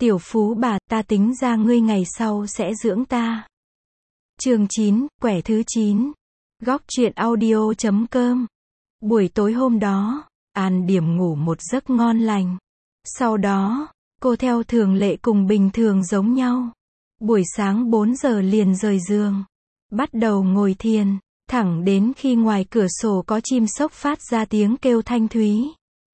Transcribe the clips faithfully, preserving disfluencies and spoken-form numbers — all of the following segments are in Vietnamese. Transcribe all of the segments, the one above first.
Tiểu phú bà, ta tính ra ngươi ngày sau sẽ dưỡng ta. Chương chín, quẻ thứ chín. Góc truyện audio chấm com. Buổi tối hôm đó, An Điểm ngủ một giấc ngon lành. Sau đó, cô theo thường lệ cùng bình thường giống nhau. Buổi sáng bốn giờ liền rời giường. Bắt đầu ngồi thiền, thẳng đến khi ngoài cửa sổ có chim sốc phát ra tiếng kêu thanh thúy.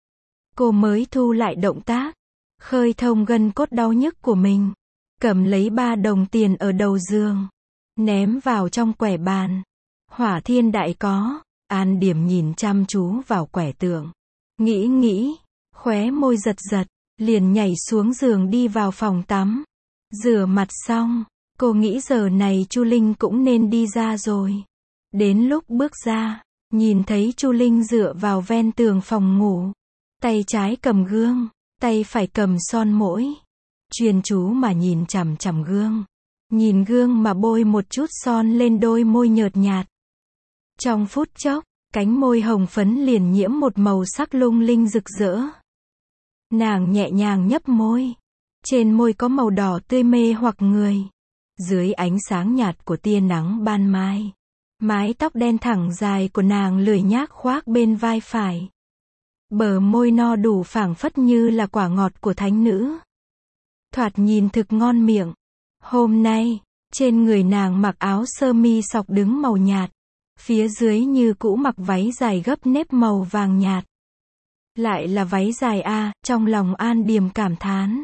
Cô mới thu lại động tác, khơi thông gân cốt đau nhức của mình. Cầm lấy ba đồng tiền ở đầu giường, ném vào trong quẻ bàn. Hỏa thiên đại có, An Điểm nhìn chăm chú vào quẻ tượng. Nghĩ nghĩ, khóe môi giật giật, liền nhảy xuống giường đi vào phòng tắm. Rửa mặt xong, cô nghĩ giờ này Chu Linh cũng nên đi ra rồi. Đến lúc bước ra, nhìn thấy Chu Linh dựa vào ven tường phòng ngủ. Tay trái cầm gương, tay phải cầm son mỗi. Chuyên chú mà nhìn chằm chằm gương. Nhìn gương mà bôi một chút son lên đôi môi nhợt nhạt. Trong phút chốc, cánh môi hồng phấn liền nhiễm một màu sắc lung linh rực rỡ. Nàng nhẹ nhàng nhấp môi. Trên môi có màu đỏ tươi mê hoặc người. Dưới ánh sáng nhạt của tia nắng ban mai, mái tóc đen thẳng dài của nàng lười nhác khoác bên vai phải. Bờ môi no đủ phảng phất như là quả ngọt của thánh nữ. Thoạt nhìn thực ngon miệng. Hôm nay, trên người nàng mặc áo sơ mi sọc đứng màu nhạt. Phía dưới như cũ mặc váy dài gấp nếp màu vàng nhạt. Lại là váy dài a, trong lòng An Điểm cảm thán.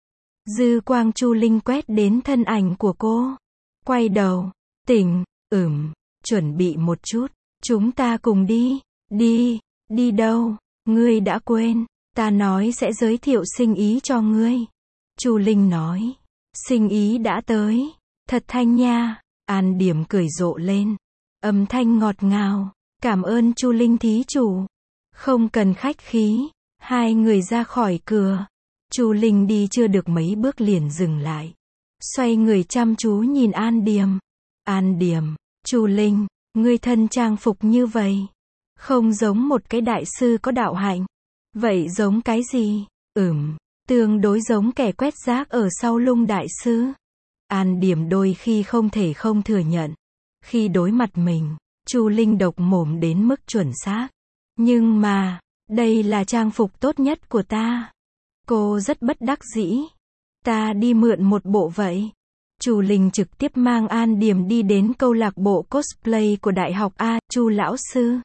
Dư quang Chu Linh quét đến thân ảnh của cô. Quay đầu, tỉnh, ửm, chuẩn bị một chút. Chúng ta cùng đi. Đi, đi đâu? Ngươi đã quên, ta nói sẽ giới thiệu Sinh Ý cho ngươi. Chu Linh nói. Sinh Ý đã tới. Thật thanh nha. An Điểm cười rộ lên. Âm thanh ngọt ngào. Cảm ơn Chu Linh thí chủ. Không cần khách khí. Hai người ra khỏi cửa. Chu Linh đi chưa được mấy bước liền dừng lại. Xoay người chăm chú nhìn An Điểm. An Điểm, Chu Linh, ngươi thân trang phục như vậy. Không giống một cái đại sư có đạo hạnh. Vậy giống cái gì? Ừm, tương đối giống kẻ quét rác ở sau lưng đại sư. An Điểm đôi khi không thể không thừa nhận. Khi đối mặt mình, Chu Linh độc mồm đến mức chuẩn xác. Nhưng mà, đây là trang phục tốt nhất của ta. Cô rất bất đắc dĩ. Ta đi mượn một bộ vậy. Chu Linh trực tiếp mang An Điểm đi đến câu lạc bộ cosplay của Đại học A. Chu lão sư.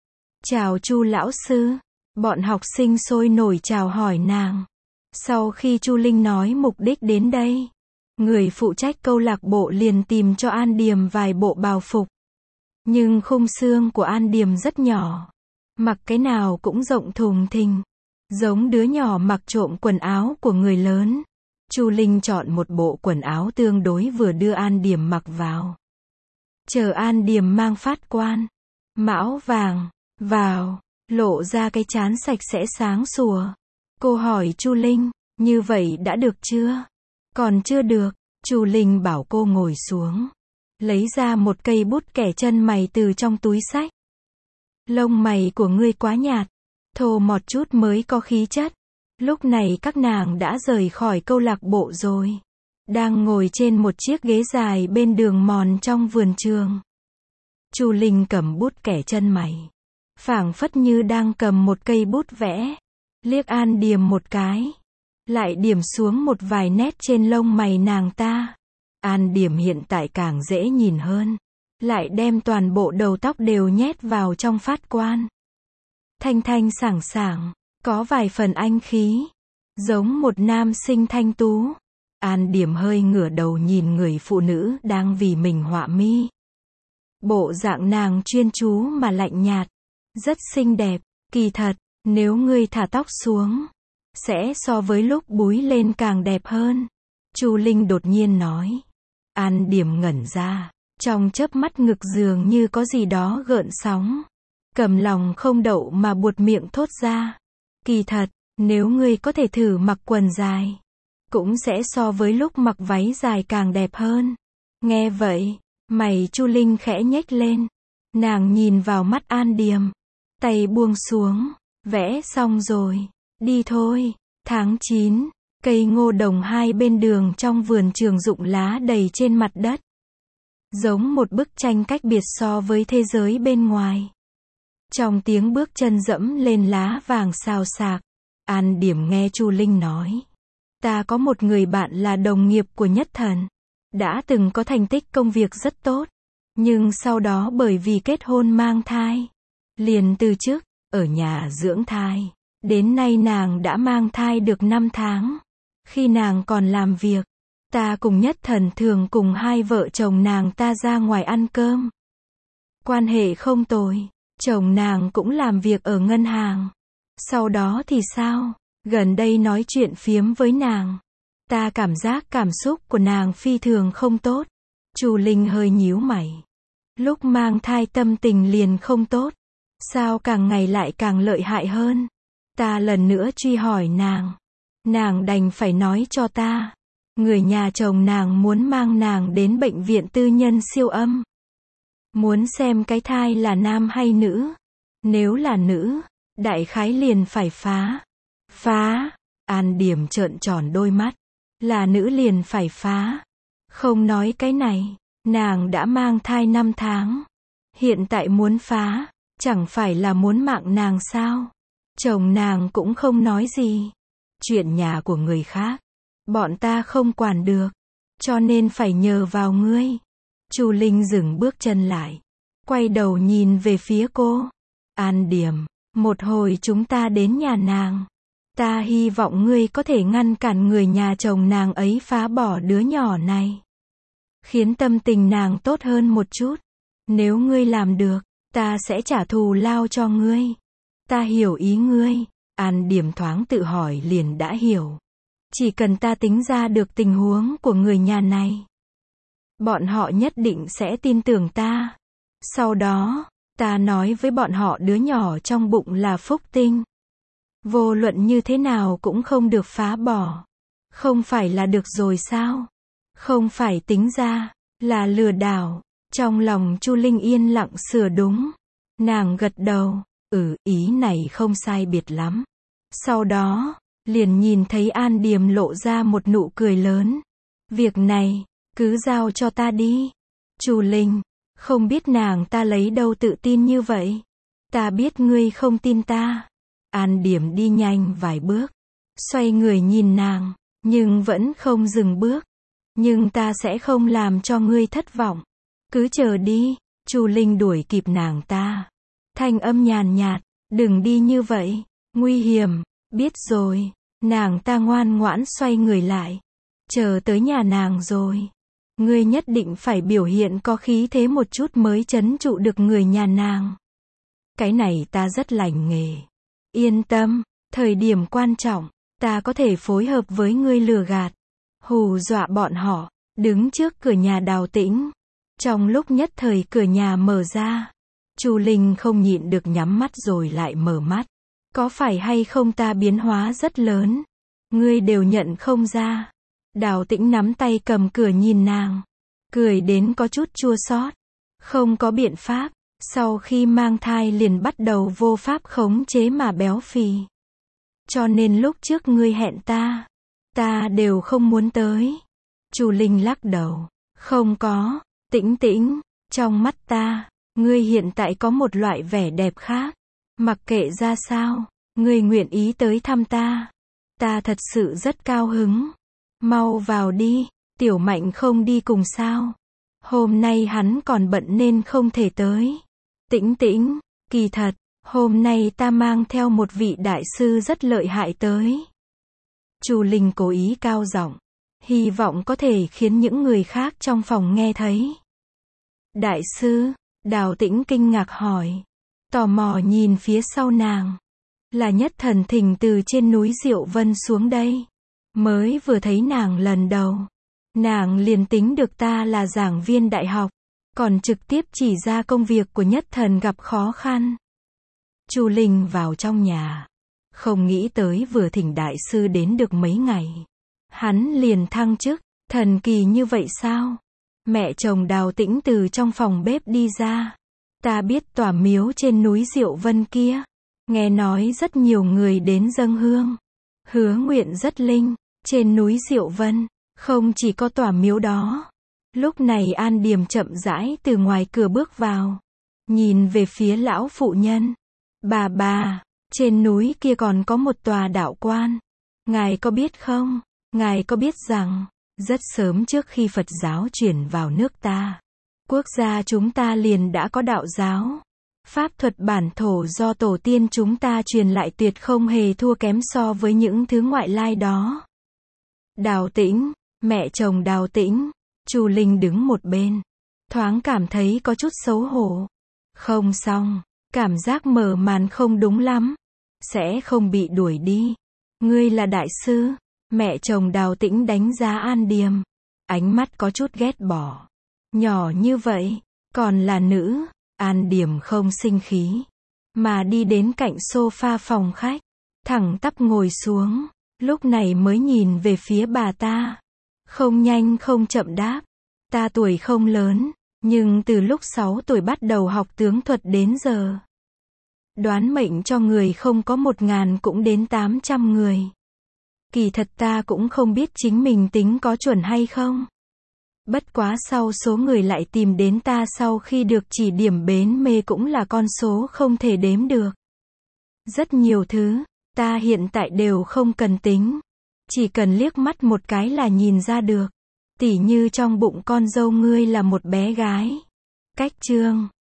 Chào Chu lão sư. Bọn học sinh sôi nổi chào hỏi nàng. Sau khi Chu Linh nói mục đích đến đây, người phụ trách câu lạc bộ liền tìm cho An Điểm vài bộ bào phục. Nhưng khung xương của An Điểm rất nhỏ. Mặc cái nào cũng rộng thùng thình. Giống đứa nhỏ mặc trộm quần áo của người lớn. Chu Linh chọn một bộ quần áo tương đối vừa đưa An Điểm mặc vào. Chờ An Điểm mang phát quan, mão vàng, vào, lộ ra cái trán sạch sẽ sáng sủa. Cô hỏi Chu Linh, như vậy đã được chưa? Còn chưa được. Chu Linh bảo cô ngồi xuống. Lấy ra một cây bút kẻ chân mày từ trong túi xách. Lông mày của ngươi quá nhạt. Thô một chút mới có khí chất. Lúc này các nàng đã rời khỏi câu lạc bộ rồi. Đang ngồi trên một chiếc ghế dài bên đường mòn trong vườn trường. Chu Linh cầm bút kẻ chân mày. Phảng phất như đang cầm một cây bút vẽ. Liếc An Điểm một cái. Lại điểm xuống một vài nét trên lông mày nàng ta. An Điểm hiện tại càng dễ nhìn hơn. Lại đem toàn bộ đầu tóc đều nhét vào trong phát quan. Thanh thanh sảng sảng, có vài phần anh khí. Giống một nam sinh thanh tú. An Điểm hơi ngửa đầu nhìn người phụ nữ đang vì mình họa mi. Bộ dạng nàng chuyên chú mà lạnh nhạt. Rất xinh đẹp. Kỳ thật, nếu ngươi thả tóc xuống, sẽ so với lúc búi lên càng đẹp hơn. Chu Linh đột nhiên nói. An Điểm ngẩn ra. Trong chớp mắt ngực dường như có gì đó gợn sóng. Cầm lòng không đậu mà buột miệng thốt ra. Kỳ thật, nếu ngươi có thể thử mặc quần dài, cũng sẽ so với lúc mặc váy dài càng đẹp hơn. Nghe vậy, mày Chu Linh khẽ nhếch lên. Nàng nhìn vào mắt An Điểm. Tay buông xuống. Vẽ xong rồi. Đi thôi. Tháng chín. Cây ngô đồng hai bên đường trong vườn trường rụng lá đầy trên mặt đất. Giống một bức tranh cách biệt so với thế giới bên ngoài. Trong tiếng bước chân dẫm lên lá vàng xào xạc, An Điểm nghe Chu Linh nói. Ta có một người bạn là đồng nghiệp của Nhất Thần. Đã từng có thành tích công việc rất tốt. Nhưng sau đó bởi vì kết hôn mang thai. Liền từ chức, ở nhà dưỡng thai. Đến nay nàng đã mang thai được năm tháng. Khi nàng còn làm việc, ta cùng Nhất Thần thường cùng hai vợ chồng nàng ta ra ngoài ăn cơm. Quan hệ không tồi. Chồng nàng cũng làm việc ở ngân hàng. Sau đó thì sao? Gần đây nói chuyện phiếm với nàng. Ta cảm giác cảm xúc của nàng phi thường không tốt. Chu Linh hơi nhíu mày. Lúc mang thai tâm tình liền không tốt. Sao càng ngày lại càng lợi hại hơn? Ta lần nữa truy hỏi nàng. Nàng đành phải nói cho ta. Người nhà chồng nàng muốn mang nàng đến bệnh viện tư nhân siêu âm. Muốn xem cái thai là nam hay nữ. Nếu là nữ, đại khái liền phải phá. Phá. An Điểm trợn tròn đôi mắt. Là nữ liền phải phá. Không nói cái này. Nàng đã mang thai năm tháng. Hiện tại muốn phá. Chẳng phải là muốn mạng nàng sao? Chồng nàng cũng không nói gì. Chuyện nhà của người khác. Bọn ta không quản được. Cho nên phải nhờ vào ngươi. Chu Linh dừng bước chân lại. Quay đầu nhìn về phía cô. An Điểm, một hồi chúng ta đến nhà nàng. Ta hy vọng ngươi có thể ngăn cản người nhà chồng nàng ấy phá bỏ đứa nhỏ này. Khiến tâm tình nàng tốt hơn một chút. Nếu ngươi làm được, ta sẽ trả thù lao cho ngươi. Ta hiểu ý ngươi. An Điểm thoáng tự hỏi liền đã hiểu. Chỉ cần ta tính ra được tình huống của người nhà này. Bọn họ nhất định sẽ tin tưởng ta. Sau đó, ta nói với bọn họ đứa nhỏ trong bụng là phúc tinh. Vô luận như thế nào cũng không được phá bỏ. Không phải là được rồi sao? Không phải tính ra, là lừa đảo. Trong lòng Chu Linh yên lặng sửa đúng. Nàng gật đầu, ừ, ý này không sai biệt lắm. Sau đó, liền nhìn thấy An Điểm lộ ra một nụ cười lớn. Việc này, cứ giao cho ta đi. Chu Linh, không biết nàng ta lấy đâu tự tin như vậy. Ta biết ngươi không tin ta. An Điểm đi nhanh vài bước. Xoay người nhìn nàng, nhưng vẫn không dừng bước. Nhưng ta sẽ không làm cho ngươi thất vọng. Cứ chờ đi. Chu Linh đuổi kịp nàng ta. Thanh âm nhàn nhạt, đừng đi như vậy. Nguy hiểm. Biết rồi. Nàng ta ngoan ngoãn xoay người lại. Chờ tới nhà nàng rồi. Ngươi nhất định phải biểu hiện có khí thế một chút mới trấn trụ được người nhà nàng. Cái này ta rất lành nghề. Yên tâm, thời điểm quan trọng, ta có thể phối hợp với ngươi lừa gạt. Hù dọa bọn họ, đứng trước cửa nhà Đào Tĩnh. Trong lúc nhất thời cửa nhà mở ra. Chu Linh không nhịn được nhắm mắt rồi lại mở mắt. Có phải hay không ta biến hóa rất lớn? Ngươi đều nhận không ra. Đào Tĩnh nắm tay cầm cửa nhìn nàng. Cười đến có chút chua xót. Không có biện pháp. Sau khi mang thai liền bắt đầu vô pháp khống chế mà béo phì. Cho nên lúc trước ngươi hẹn ta. Ta đều không muốn tới. Chu Linh lắc đầu. Không có. Tĩnh Tĩnh. Trong mắt ta. Ngươi hiện tại có một loại vẻ đẹp khác. Mặc kệ ra sao. Ngươi nguyện ý tới thăm ta. Ta thật sự rất cao hứng. Mau vào đi. Tiểu Mạnh không đi cùng sao? Hôm nay hắn còn bận nên không thể tới. Tĩnh Tĩnh, kỳ thật, hôm nay ta mang theo một vị đại sư rất lợi hại tới. Chu Linh cố ý cao giọng, hy vọng có thể khiến những người khác trong phòng nghe thấy. Đại sư? Đào Tĩnh kinh ngạc hỏi. Tò mò nhìn phía sau nàng. Là Nhất Thần thỉnh từ trên núi Diệu Vân xuống đây. Mới vừa thấy nàng lần đầu. Nàng liền tính được ta là giảng viên đại học. Còn trực tiếp chỉ ra công việc của Nhất Thần gặp khó khăn. Chu Linh vào trong nhà. Không nghĩ tới vừa thỉnh đại sư đến được mấy ngày. Hắn liền thăng chức, thần kỳ như vậy sao? Mẹ chồng Đào Tĩnh từ trong phòng bếp đi ra. Ta biết tòa miếu trên núi Diệu Vân kia. Nghe nói rất nhiều người đến dâng hương. Hứa nguyện rất linh. Trên núi Diệu Vân, không chỉ có tòa miếu đó. Lúc này An Điềm chậm rãi từ ngoài cửa bước vào. Nhìn về phía lão phụ nhân. Bà bà, trên núi kia còn có một tòa đạo quan. Ngài có biết không? Ngài có biết rằng, rất sớm trước khi Phật giáo chuyển vào nước ta, quốc gia chúng ta liền đã có đạo giáo. Pháp thuật bản thổ do tổ tiên chúng ta truyền lại tuyệt không hề thua kém so với những thứ ngoại lai đó. Đào Tĩnh, mẹ chồng Đào Tĩnh, Chu Linh đứng một bên, thoáng cảm thấy có chút xấu hổ. Không xong, cảm giác mở màn không đúng lắm, sẽ không bị đuổi đi. Ngươi là đại sư, mẹ chồng Đào Tĩnh đánh giá An Điềm, ánh mắt có chút ghét bỏ. Nhỏ như vậy, còn là nữ. An Điềm không sinh khí, mà đi đến cạnh sofa phòng khách, thẳng tắp ngồi xuống, lúc này mới nhìn về phía bà ta. Không nhanh không chậm đáp, ta tuổi không lớn, nhưng từ lúc sáu tuổi bắt đầu học tướng thuật đến giờ. Đoán mệnh cho người không có một ngàn cũng đến tám trăm người. Kỳ thật ta cũng không biết chính mình tính có chuẩn hay không. Bất quá sau số người lại tìm đến ta sau khi được chỉ điểm bến mê cũng là con số không thể đếm được. Rất nhiều thứ, ta hiện tại đều không cần tính. Chỉ cần liếc mắt một cái là nhìn ra được. Tỉ như trong bụng con dâu ngươi là một bé gái. Cách chương